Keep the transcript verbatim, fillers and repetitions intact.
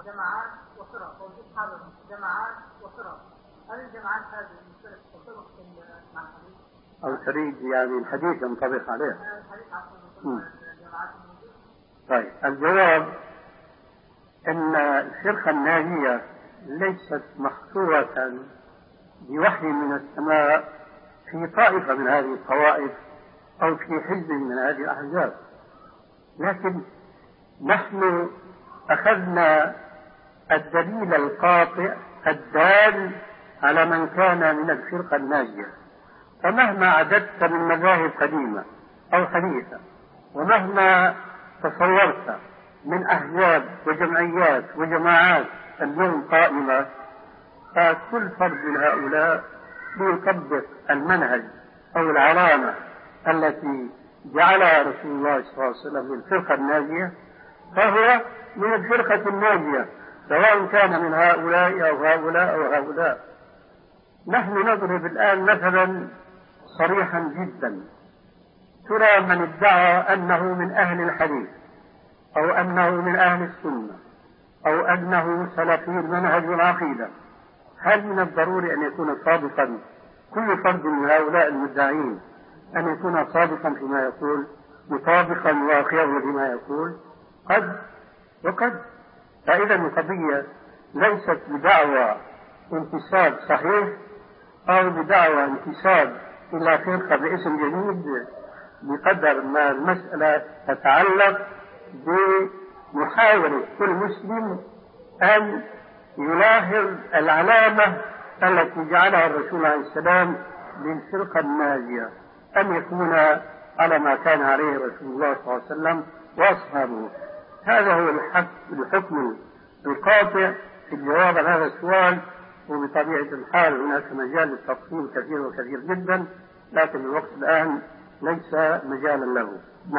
جماعات وفرق أو جماعات وفرق، هل الجماعات هذه الفرق وفرق مع الحديث؟ أو تريد يعني الحديث ينطبق عليه؟ الحديث عن الجماعات الموجودة. طيب الجواب أن الفرقة الناجية ليست محصورة بوحي من السماء في طائفة من هذه الطوائف أو في حزب من هذه الأحزاب، لكن نحن أخذنا الدليل القاطع الدال على من كان من الفرقة الناجية. فمهما عددت من مذاهب قديمة أو حديثة، ومهما تصورت من أحزاب وجمعيات وجماعات اليوم قائمة، فكل فرد من هؤلاء ليطبق المنهج أو العلامة التي جعلها رسول الله صلى الله عليه وسلم للفرقة الناجية، فهو من الفرقة الناجية سواء كان من هؤلاء أو هؤلاء أو هؤلاء. نحن نضرب الآن مثلا صريحا جدا، ترى من ادعى أنه من أهل الحديث أو أنه من أهل السنة أو أنه سلفي المنهج والعقيدة، هل من الضروري أن يكون صادقا كل فرد من هؤلاء المدعين أن يكون صادقا فيما يقول مطابقا واقعه لما يقول؟ قد وقد. فإذا القضية ليست بدعوى انتساب صحيح أو بدعوى انتساب إلى فرقة باسم جديد، بقدر ما المسألة تتعلق بمحاولة كل مسلم أن يلاحظ العلامة التي جعلها الرسول عليه السلام للفرقة الناجية، أن يكون على ما كان عليه رسول الله صلى الله عليه وسلم وأصحابه. هذا هو الحكم القاطع في الجواب عن هذا السؤال. وبطبيعة الحال هناك مجال للتفصيل كثير وكثير جدا، لكن الوقت الآن ليس مجالا له.